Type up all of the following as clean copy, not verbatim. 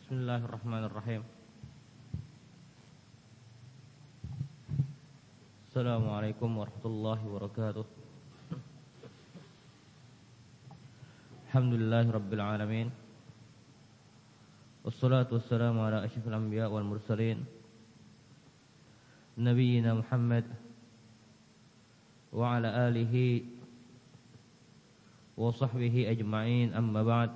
Bismillahirrahmanirrahim. Assalamualaikum warahmatullahi wabarakatuh. Alhamdulillahirabbil alamin. Wassalatu wassalamu ala asyrafil anbiya wal mursalin nabiyyina Muhammad wa ala alihi wa sahbihi ajma'in, amma ba'd.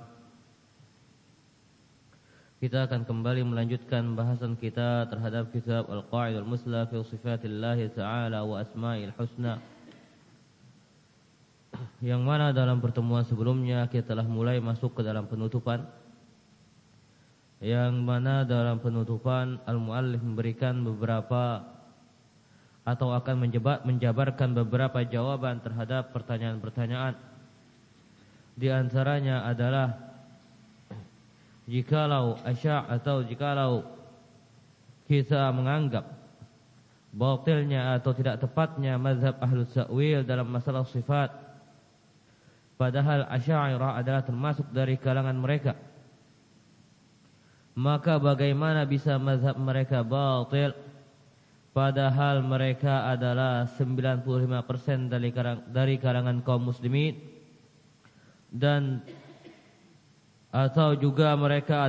Kita akan kembali melanjutkan bahasan kita terhadap kitab Al-Qa'idah Al-Musla fi Sifatillah Ta'ala wa Asma'il Husna, yang mana dalam pertemuan sebelumnya kita telah mulai masuk ke dalam penutupan, yang mana dalam penutupan Al-Mu'allif memberikan beberapa atau akan menjabarkan beberapa jawaban terhadap pertanyaan-pertanyaan. Di antaranya adalah jikalau kita menganggap batilnya atau tidak tepatnya mazhab Ahlus Ta'wil dalam masalah sifat, padahal Asy'ariyah adalah termasuk dari kalangan mereka, maka bagaimana bisa mazhab mereka batil padahal mereka adalah 95% dari kalangan kaum muslimin, dan atau juga mereka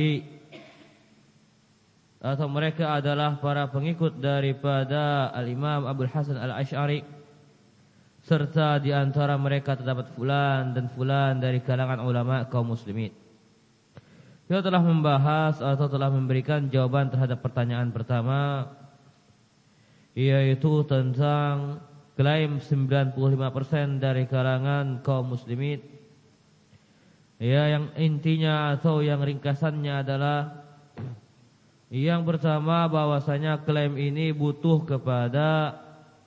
adalah para pengikut daripada Al-Imam Abul Hasan Al-Asy'ari, serta di antara mereka terdapat fulan dan fulan dari kalangan ulama kaum muslimin. Kita telah membahas atau telah memberikan jawaban terhadap pertanyaan pertama, yaitu tentang klaim 95% dari kalangan kaum muslimin. Ya, yang intinya atau yang ringkasannya adalah yang pertama, bahwasanya klaim ini butuh kepada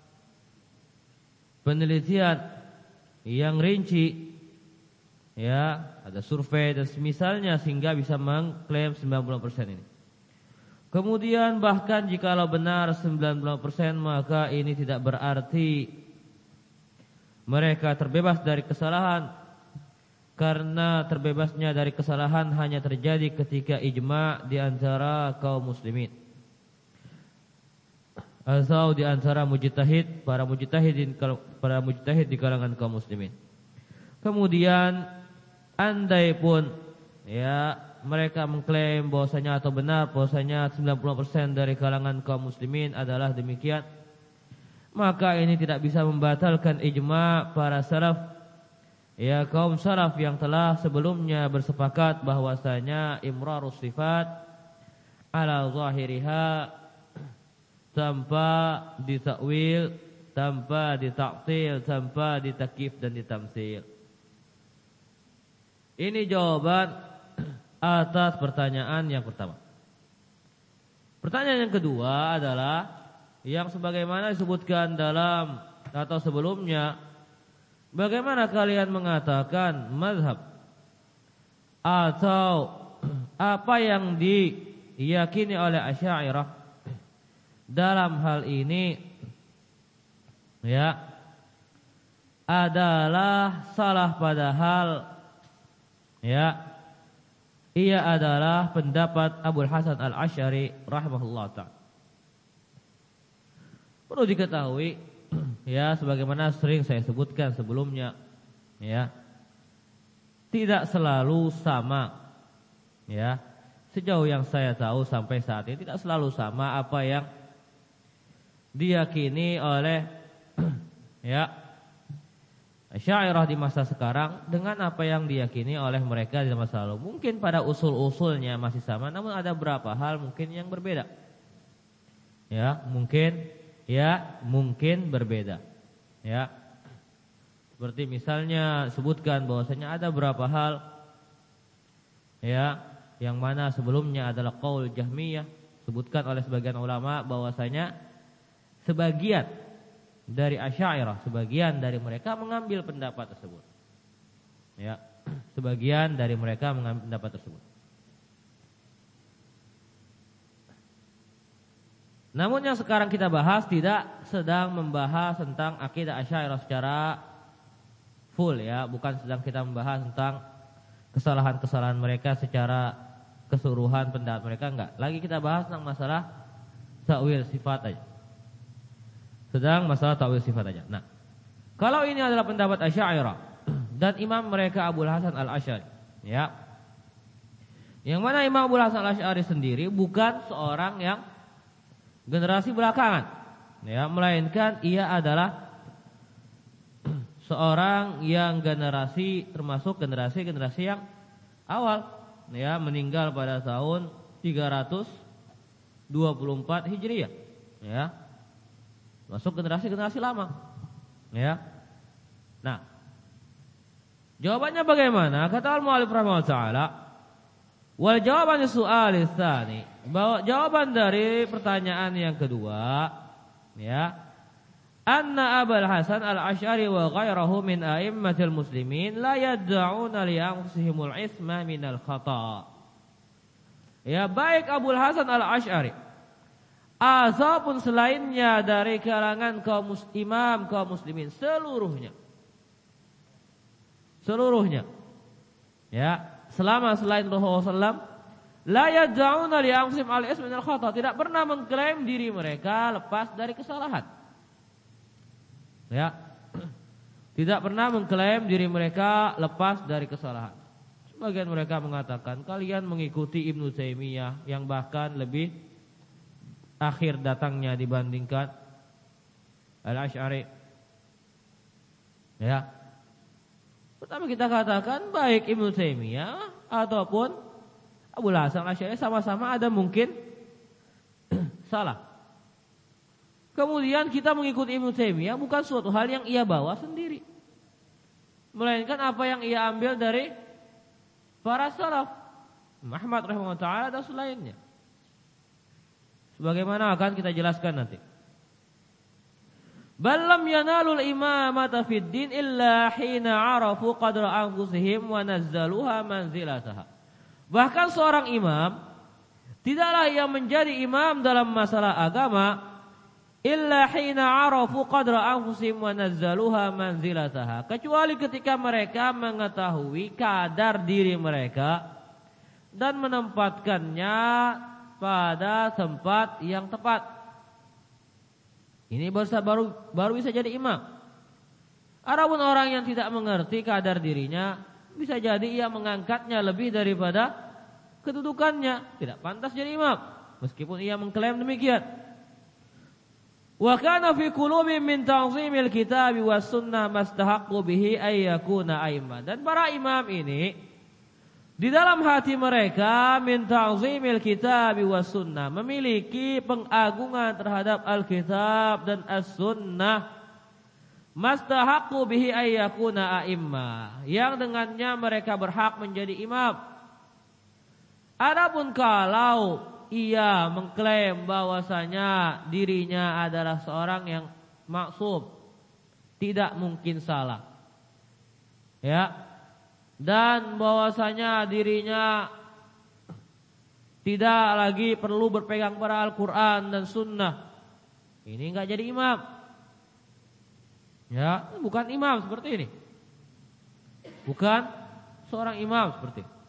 penelitian yang rinci, ya, ada survei dan semisalnya, sehingga bisa mengklaim 90% ini. Kemudian bahkan jikalau benar 90%, maka ini tidak berarti mereka terbebas dari kesalahan, karena terbebasnya dari kesalahan hanya terjadi ketika ijma' di antara kaum muslimin atau di antara para mujtahid di kalangan kaum muslimin. Kemudian andai pun ya mereka mengklaim bahwasanya atau benar bahwasanya 90% dari kalangan kaum muslimin adalah demikian, maka ini tidak bisa membatalkan ijma' para salaf, ya, kaum salaf yang telah sebelumnya bersepakat bahwasanya imrarus sifat ala zahiriha, tanpa ditakwil, tanpa ditaktil, tanpa ditakyif dan ditamtsil. Ini jawaban atas pertanyaan yang pertama. Pertanyaan yang kedua adalah yang sebagaimana disebutkan dalam atau sebelumnya, bagaimana kalian mengatakan mazhab atau apa yang diyakini oleh Asy'ariyah dalam hal ini, ya, adalah salah, padahal ya ia adalah pendapat Abul Hasan Al-Asy'ari rahimahullah ta'ala. Perlu diketahui, ya, sebagaimana sering saya sebutkan sebelumnya, ya, tidak selalu sama, ya, sejauh yang saya tahu sampai saat ini tidak selalu sama apa yang diyakini oleh ya Asy'ariyah di masa sekarang dengan apa yang diyakini oleh mereka di masa lalu. Mungkin pada usul-usulnya masih sama, namun ada beberapa hal mungkin yang berbeda, ya, mungkin berbeda, ya. Seperti misalnya sebutkan bahwasanya ada beberapa hal, ya, yang mana sebelumnya adalah qaul Jahmiyah, sebutkan oleh sebagian ulama bahwasanya sebagian dari Asy'ariyah, sebagian dari mereka mengambil pendapat tersebut, ya, sebagian dari mereka mengambil pendapat tersebut. Namun yang sekarang kita bahas tidak sedang membahas tentang akidah Asy'ariyah secara full, ya, bukan sedang kita membahas tentang kesalahan-kesalahan mereka secara keseluruhan pendapat mereka, enggak. Lagi kita bahas tentang masalah ta'wil sifat aja. Sedang masalah ta'wil sifat aja. Nah, kalau ini adalah pendapat Asy'ariyah dan imam mereka Abul Hasan Al-Asy'ari, ya. Yang mana Imam Abul Hasan Al-Asy'ari sendiri bukan seorang yang generasi belakangan, ya, melainkan ia adalah seorang yang generasi termasuk generasi yang awal, ya, meninggal pada tahun 324 Hijriah, ya. Masuk generasi lama, ya. Nah, jawabannya bagaimana? Kata al-mu'allif rahimahullah taala, wal jawaban soal tsani, bahwa jawaban dari pertanyaan yang kedua, ya, anna Abul Hasan Al-Asy'ari wa ghairahu min a'immatil muslimin la yad'una li anfusihimul isma minal khata'. Ya, baik Abul Hasan Al-Asy'ari ataupun selainnya dari kalangan kaum muslimin seluruhnya, ya, selama selain Rasulullah SAW, la yad'una li anfusihim al-isma minal khata', tidak pernah mengklaim diri mereka lepas dari kesalahan, ya, tidak pernah mengklaim diri mereka lepas dari kesalahan. Sebagian mereka mengatakan kalian mengikuti Ibnu Taimiyah yang bahkan lebih akhir datangnya dibandingkan Al-Asy'ari, ya. Pertama kita katakan baik Ibnu Taimiyah ataupun Abul Hasan Al-Asy'ari sama-sama ada mungkin salah. Kemudian kita mengikuti Ibnu Taimiyah bukan suatu hal yang ia bawa sendiri, melainkan apa yang ia ambil dari para salaf, Muhammad rahimahullah taala dan selainnya. Sebagaimana akan kita jelaskan nanti. Balam yanalul imamata fid din illa hina arafu qadra anfusihim wa nazzaluha manzilataha. Bahkan seorang imam tidaklah ia menjadi imam dalam masalah agama illa hina arafu qadra anfusihim wa nazzaluha manzilataha, kecuali ketika mereka mengetahui kadar diri mereka dan menempatkannya pada tempat yang tepat. Ini baru bisa jadi imam. Adapun orang yang tidak mengerti kadar dirinya, bisa jadi ia mengangkatnya lebih daripada kedudukannya, tidak pantas jadi imam, meskipun ia mengklaim demikian. Wa kana fi qulubihim min ta'zimil kitabi was sunnah mastahaqqu bihi ay yakuna a'immah. Dan para imam ini di dalam hati mereka min ta'zimil kitabi was sunnah, memiliki pengagungan terhadap Alkitab dan As-Sunnah, mastahaqqu bihi ay yakuna a'immah, yang dengannya mereka berhak menjadi imam. Adapun kalau ia mengklaim bahwasanya dirinya adalah seorang yang maksum, tidak mungkin salah, ya, dan bahwasanya dirinya tidak lagi perlu berpegang pada Al-Quran dan Sunnah, ini enggak jadi imam, ya, bukan imam seperti ini, bukan seorang imam seperti ini.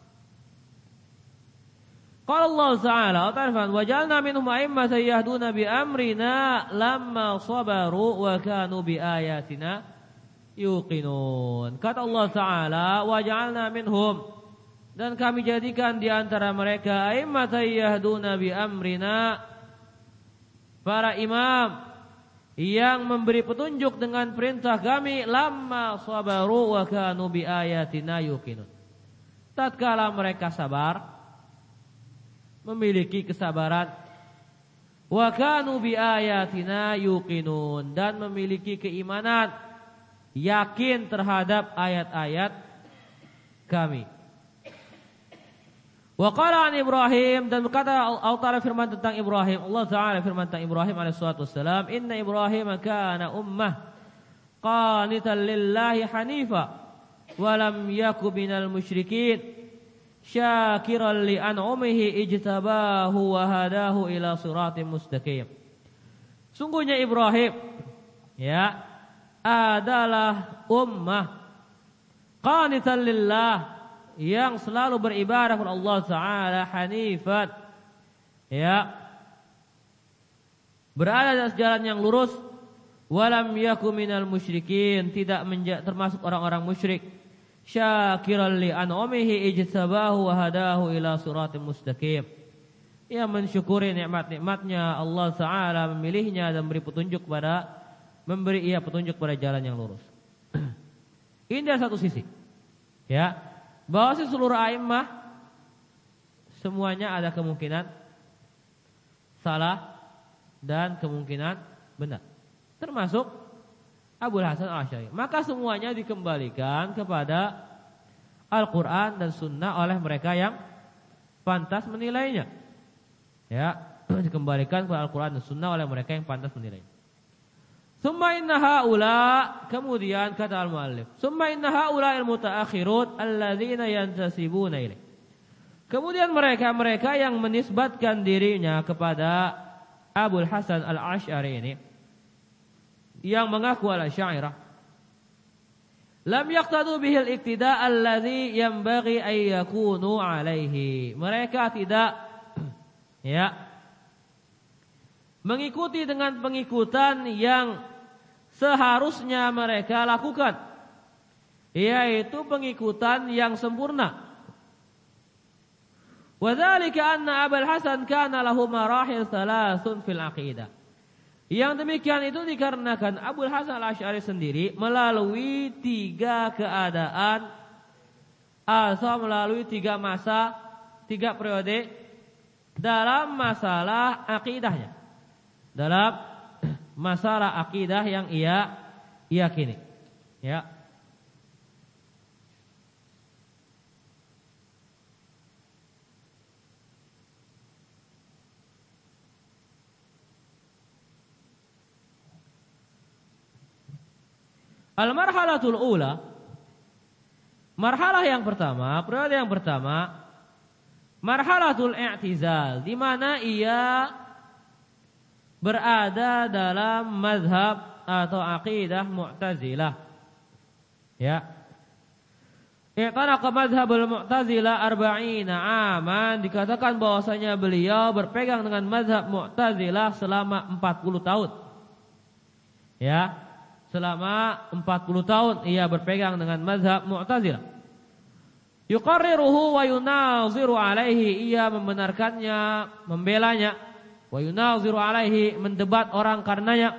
Qala Allah Ta'ala, wa ja'alna minhum a'immatan yahduna bi amrina lamma sabaru wa kanu bi ayatina yuqinun. Kata Allah Ta'ala, wa ja'alna minhum, dan kami jadikan di antara mereka a'immatan yahduna bi amrina, para imam yang memberi petunjuk dengan perintah kami, lamma sabaru wa kanu bi ayatina yuqinun. Tatkala mereka sabar, memiliki kesabaran, wa kanu bi ayatina yuqinun, dan memiliki keimanan, yakin terhadap ayat-ayat kami. Wa qala an Ibrahim, dan berkata Allah Ta'ala firman tentang Ibrahim, Allah Ta'ala firman tentang Ibrahim alaihi salatu wassalam, inna Ibrahim kana ummah qanitan lillahi hanifa wa lam yaku minal musyrikin syakiran li an'umihi ijtabahu wa hadahu ila siratim mustaqim. Sungguhnya Ibrahim, ya, adalah ummah qanitan lillah, yang selalu beribadah kepada Allah Ta'ala hanifan, ya, berada di atas jalan yang lurus, walam yakum minal musyrikin, tidak termasuk orang-orang musyrik, syakiran li an'amihi ijtabahu wa hadahu ila siratim mustaqim, yang mensyukuri nikmat-nikmatnya Allah Ta'ala, memilihnya dan memberi ia petunjuk pada jalan yang lurus. Ini dari satu sisi, ya, bahwa seluruh a'immah semuanya ada kemungkinan salah dan kemungkinan benar, termasuk Abul Hasan Al-Asy'ari. Maka semuanya dikembalikan kepada Al-Quran dan Sunnah oleh mereka yang pantas menilainya, ya, dikembalikan kepada Al-Quran dan Sunnah oleh mereka yang pantas menilainya. Summa inna haula, kemudian kata al-muallif, summa inna haula al-mutaakhirun alladzina yantasibuna ilaih. Kemudian mereka yang menisbatkan dirinya kepada Abul Hasan Al-Asy'ari ini, yang mengaku al-Asy'ariyah, lam yaqtadu bihil iqtida' alladzi yanbaghi an yakunu alaihi. Mereka tidak, ya, mengikuti dengan pengikutan yang seharusnya mereka lakukan, yaitu pengikutan yang sempurna. Wa dzalika anna Abul Hasan kana lahu marahil thalathun fil aqidah. Yang demikian itu dikarenakan Abul Hasan Al-Asy'ari sendiri melalui 3 keadaan atau melalui 3 masa, 3 periode dalam masalah akidahnya, dalam masalah akidah yang ia yakini, ya. Al-marhalatul ula, marhalah yang pertama, periode yang pertama, marhalatul i'tizal, di mana ia berada dalam mazhab atau aqidah Mu'tazilah, ya. I'tanaqa mazhabul Mu'tazilah 40 aman, dikatakan bahwasanya beliau berpegang dengan mazhab Mu'tazilah selama 40 tahun. Ya, selama 40 tahun ia berpegang dengan mazhab Mu'tazilah. Yuqarriruhu wa yunaziru alaihi, ia membenarkannya, membelanya. Wa yunaziru alaihi, mendebat orang karenanya.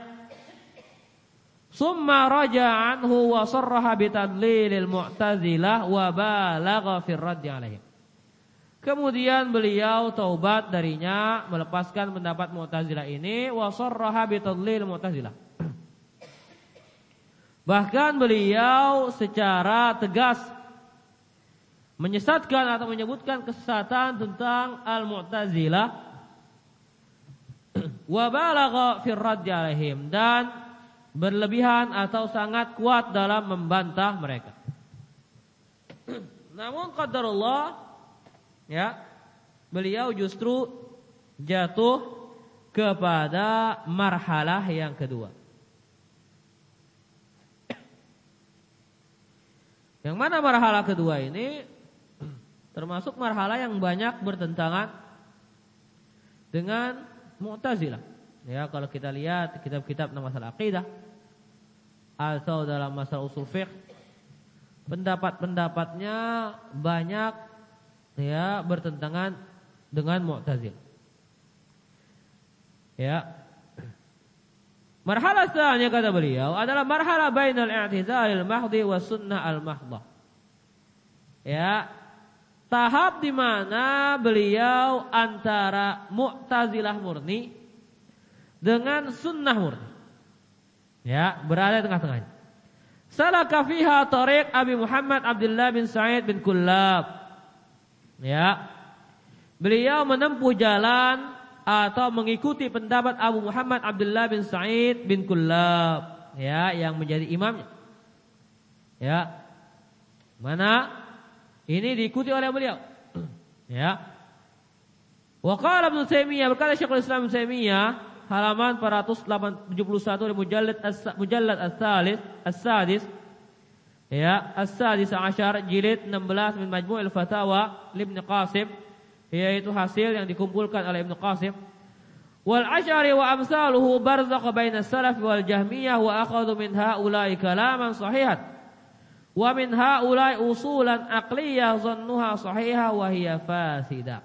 Summa raja'a anhu wa sarraha bitadlilil Mu'tazilah wa balagha fir raddi alaihim. Kemudian beliau taubat darinya, melepaskan pendapat Mu'tazilah ini, wa sarraha bitadlilil Mu'tazilah. Bahkan beliau secara tegas menyesatkan atau menyebutkan kesesatan tentang Al-Mu'tazilah, wa balagha fir raddi alaihim, dan berlebihan atau sangat kuat dalam membantah mereka. Namun qadarullah, ya, beliau justru jatuh kepada marhalah yang kedua. Yang mana marhalah kedua ini termasuk marhalah yang banyak bertentangan dengan Mu'tazilah. Ya, kalau kita lihat kitab-kitab tentang masalah akidah atau dalam masalah usul fiqh, pendapat-pendapatnya banyak, ya, bertentangan dengan Mu'tazilah. Ya. Marhalah setelahnya kata beliau adalah marhalah bainal i'tizalil mahdi was sunnah al mahdah. Ya, tahap di mana beliau antara Mu'tazilah murni dengan sunnah murni, ya, berada di tengah-tengahnya. Salaka fiha tariq Abi Muhammad Abdullah bin Sa'id bin Kullab. Ya, beliau menempuh jalan atau mengikuti pendapat Abu Muhammad Abdullah bin Sa'id bin Kullab, ya, yang menjadi imamnya. Ya, mana ini diikuti oleh beliau. Ya. Wa qala Ibnu Taimiyah, berkata Syekhul Islam Ibnu Taimiyah, halaman 471 di mujallad as-sadis, Ya, As-Sadis Asyar jilid 16 min Majmu'il Fatawa Ibnu Qasim, yaitu hasil yang dikumpulkan oleh Ibnu Qasim. Wal Asy'ari wa amsaluhu barzakh baina salaf wal Jahmiyah wa akhadhu min haula'i kalaman sahihan wa min haula'i usulan aqliyah dhannuha sahihah wa hiya fasida.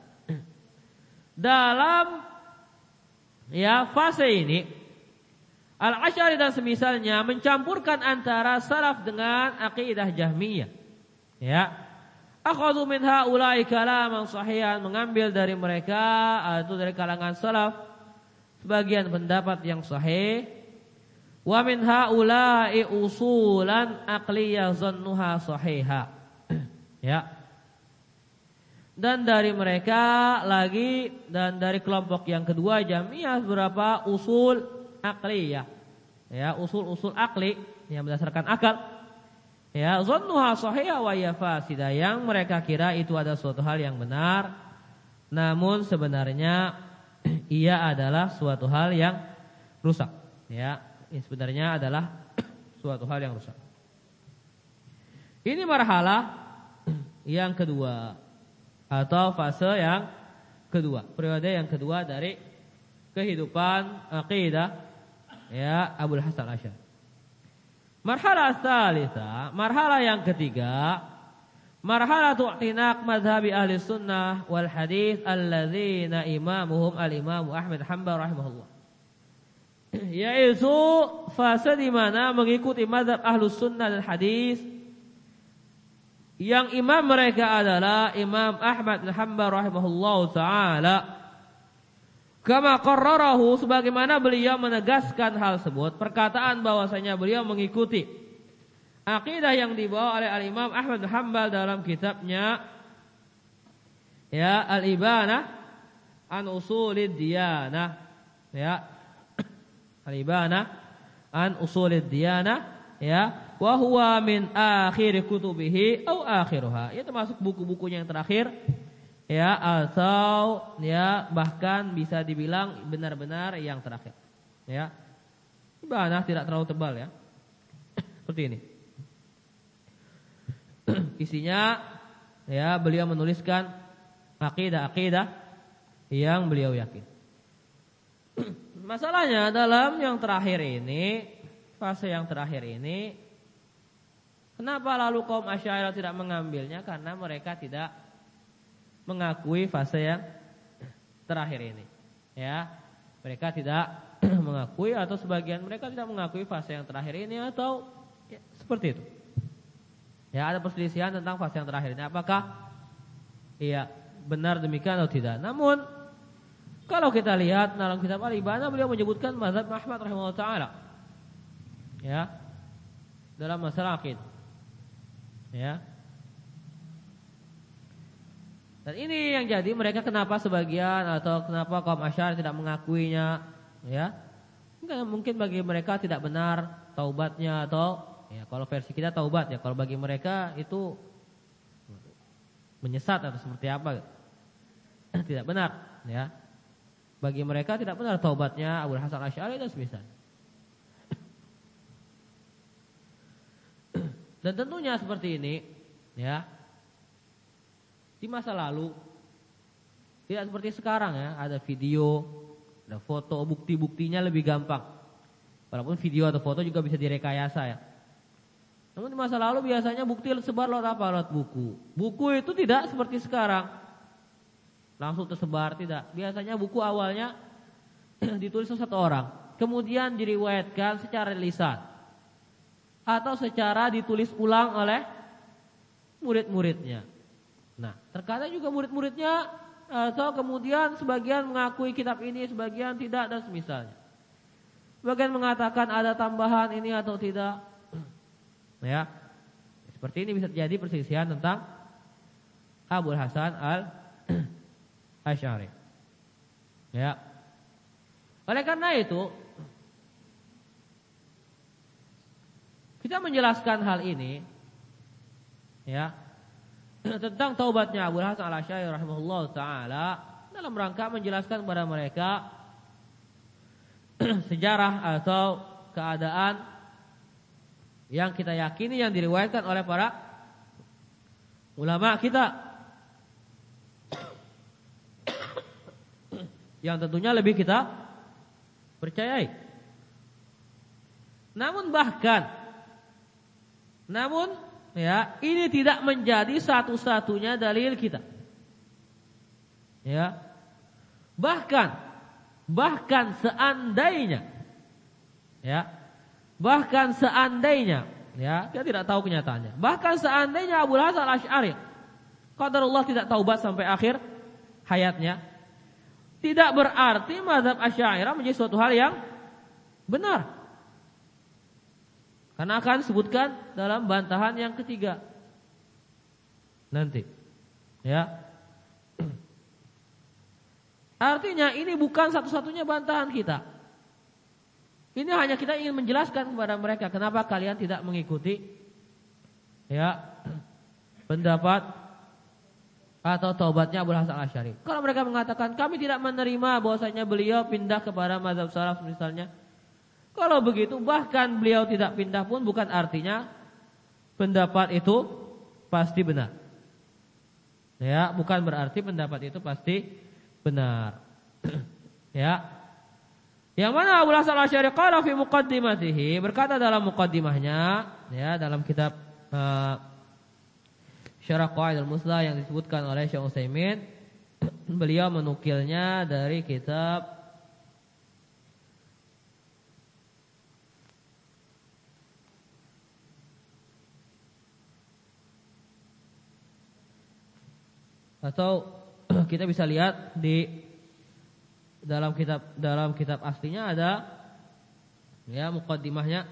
Dalam fase ini Al-Asy'ari dan semisalnya mencampurkan antara salaf dengan akidah Jahmiyah. Ya. Akhadhu min haula'i kalaman sahihan, mengambil dari mereka atau dari kalangan salaf sebagian pendapat yang sahih. Wa min haula'i usulan aqliyah dhannuha sahihah. Ya. Dan dari mereka lagi, dan dari kelompok yang kedua Jahmiyah beberapa usul aqliyah, ya, usul-usul akli yang berdasarkan akal, ya, dhannuha sahihah wa hiya fasidah, yang mereka kira itu ada suatu hal yang benar, namun sebenarnya ia adalah suatu hal yang rusak, ya, sebenarnya adalah suatu hal yang rusak. Ini marhalah yang kedua atau fase yang kedua, periode yang kedua dari kehidupan aqidah, ya, Abul Hasan Asy'ari. Marhalah tsalitsah, marhalah yang ketiga, marhalatu i'tinaq madhhabi ahli sunnah wal hadis alladzina imamuhum al-Imam Ahmad Hanbal rahimahullah. Yaitu fase di mana mengikuti mazhab Ahlus Sunnah dan hadis yang imam mereka adalah Imam Ahmad bin Hanbal rahimahullahu taala, kama qarrarahu, sebagaimana beliau menegaskan hal tersebut, perkataan bahwasanya beliau mengikuti akidah yang dibawa oleh Al-Imam Ahmad bin Hanbal dalam kitabnya, ya, Al-Ibanah an Usulid Diyanah, ya, Al-Ibanah an Usulid Diyanah, ya, wa huwa min akhir kutubihi au akhiruha, itu termasuk buku-bukunya yang terakhir, ya, atau ya bahkan bisa dibilang benar-benar yang terakhir, ya. Ibanah tidak terlalu tebal, ya, seperti ini. Isinya, ya, beliau menuliskan akidah-akidah yang beliau yakin. Masalahnya dalam yang terakhir ini, fase yang terakhir ini, kenapa lalu kaum Asy'ariyah tidak mengambilnya? Karena mereka tidak mengakui fase yang terakhir ini, ya. Mereka tidak mengakui, atau sebagian mereka tidak mengakui fase yang terakhir ini, atau ya, seperti itu. Ya, ada perselisihan tentang fase yang terakhir ini, apakah iya benar demikian atau tidak. Namun kalau kita lihat dalam kitab Al-Ibanah, beliau menyebutkan mazhab Ahmad rahimahullah taala, ya, dalam masalah akidah, ya. Dan ini yang jadi mereka kenapa sebagian atau kenapa kaum Asy'ari tidak mengakuinya, ya. Mungkin bagi mereka tidak benar taubatnya, atau ya kalau versi kita taubat, ya, kalau bagi mereka itu menyesat atau seperti apa, tidak benar, ya. Bagi mereka tidak benar taubatnya Abul Hasan Asy'ari dan semisal. Dan tentunya seperti ini, ya, di masa lalu tidak seperti sekarang, ya, ada video, ada foto, bukti-buktinya lebih gampang. Walaupun video atau foto juga bisa direkayasa, ya. Namun di masa lalu biasanya bukti tersebar lewat apa? Lewat buku. Buku itu tidak seperti sekarang langsung tersebar, tidak. Biasanya buku awalnya ditulis satu orang, kemudian diriwayatkan secara lisan atau secara ditulis ulang oleh murid-muridnya. Nah, terkadang juga murid-muridnya atau kemudian sebagian mengakui kitab ini, sebagian tidak, dan semisalnya. Sebagian mengatakan ada tambahan ini atau tidak. Ya, seperti ini bisa terjadi perselisihan tentang Abul Hasan Asy'ari. Ya. Oleh karena itu, kita menjelaskan hal ini, ya, tentang taubatnya Abul Hasan Asy'ari rahimahullah taala dalam rangka menjelaskan kepada mereka sejarah atau keadaan Yang kita yakini yang diriwayatkan oleh para ulama kita. Yang tentunya lebih kita percayai. Namun ya, ini tidak menjadi satu-satunya dalil kita. Ya. Bahkan seandainya ya, kita tidak tahu kenyataannya. Bahkan seandainya Abu Hasan Al-Asy'ari qadarullah tidak taubat sampai akhir hayatnya, tidak berarti mazhab Asy'ariyah menjadi suatu hal yang benar. Karena akan disebutkan dalam bantahan yang ketiga nanti. Ya. Artinya ini bukan satu-satunya bantahan kita. Ini hanya kita ingin menjelaskan kepada mereka kenapa kalian tidak mengikuti ya pendapat atau taubatnya Abu Hasan Al-Asy'ari. Kalau mereka mengatakan kami tidak menerima bahwasanya beliau pindah kepada mazhab salaf misalnya. Kalau begitu bahkan beliau tidak pindah pun bukan artinya pendapat itu pasti benar. Ya, bukan berarti pendapat itu pasti benar. Ya. Yang mana Abu Hasan Al-Asy'ari qala fi muqaddimatihi, berkata dalam muqaddimahnya ya dalam kitab Syarah Qawaid al-Muslah yang disebutkan oleh Syekh Utsaimin, beliau menukilnya dari kitab atau kita bisa lihat di dalam kitab aslinya ada ya muqaddimahnya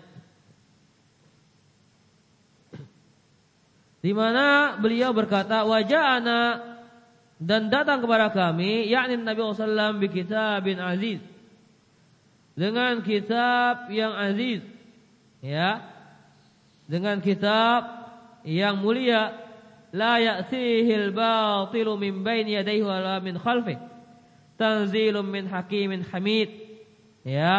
di mana beliau berkata waja'ana dan datang kepada kami yakni Nabi sallallahu alaihi wasallam bi kitabin aziz, dengan kitab yang aziz ya, dengan kitab yang mulia, la ya'tihil batilu min baini yadayhi wala min khalfihi, tanzilun min hakimin hamid. Ya,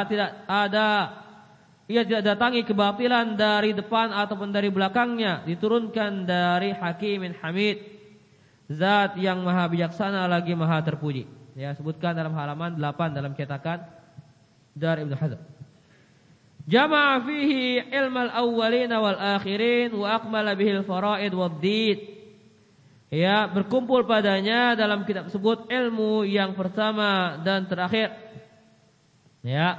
ia tidak datangi kebatilan dari depan ataupun dari belakangnya, diturunkan dari hakimin hamid, zat yang maha bijaksana lagi maha terpuji. Ya, sebutkan dalam halaman 8 dalam cetakan dari Ibnu Hazm. Jama'a fihi ilmal awwalin wal akhirin wa akmala bihil faraid wad din. Ya, berkumpul padanya dalam kitab tersebut ilmu yang pertama dan terakhir. Ya.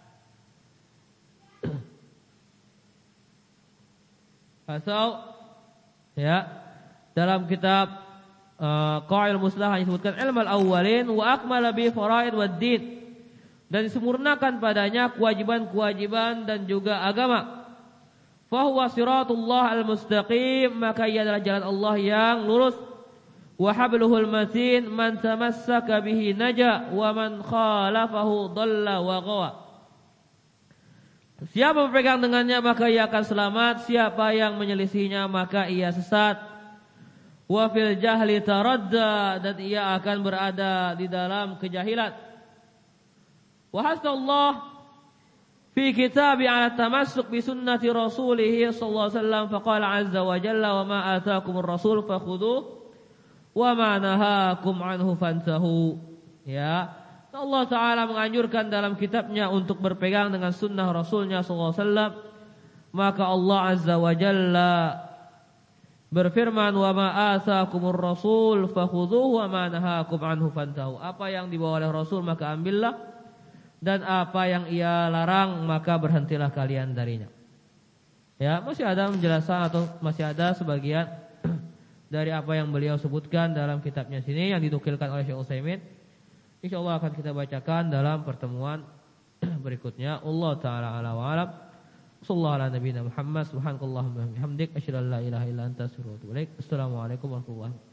Atau ya, dalam kitab Qawaid al-Muslah disebutkan ilmu al-awwalin wa akmala bi faraid wad din, dan disempurnakan padanya kewajiban-kewajiban dan juga agama. Fahuwa siratullah al-mustaqim, maka ia adalah jalan Allah yang lurus. Wa habluhul matin, man tamassaka bihi naja wa man khalafahu dhalla wa ghawa. Siapa berpegang dengannya maka ia akan selamat, siapa yang menyelisihinya maka ia sesat. Wa fil jahli taradda, dan ia akan berada di dalam kejahilan. Wa hasallahu fi kitabi ala tamassuk bi sunnati rasulih sallallahu alaihi wasallam faqala azza wa jalla wa ma ataakumur rasul fakhudhuhu wa ma nahakum anhu fantahu. Ya, Allah taala menganjurkan dalam kitabnya untuk berpegang dengan sunnah rasulnya sallallahu alaihi wasallam, maka Allah azza wa jalla berfirman wa ma ataakumur rasul fakhudhuhu wa ma nahakum anhu fantahu. Apa yang dibawa oleh rasul maka ambillah, dan apa yang ia larang maka berhentilah kalian darinya. Ya, masih ada penjelasan atau masih ada sebagian dari apa yang beliau sebutkan dalam kitabnya sini yang dinukilkan oleh Syekh Utsaimin. Insyaallah akan kita bacakan dalam pertemuan berikutnya. Allah taala ala wa alam. Sallallahu ala nabiyina Muhammad subhanakallahumma wa bihamdik asyhadu an la ilaha illa anta astaghfiruka wa atubu ilaik. Assalamualaikum warahmatullahi wabarakatuh.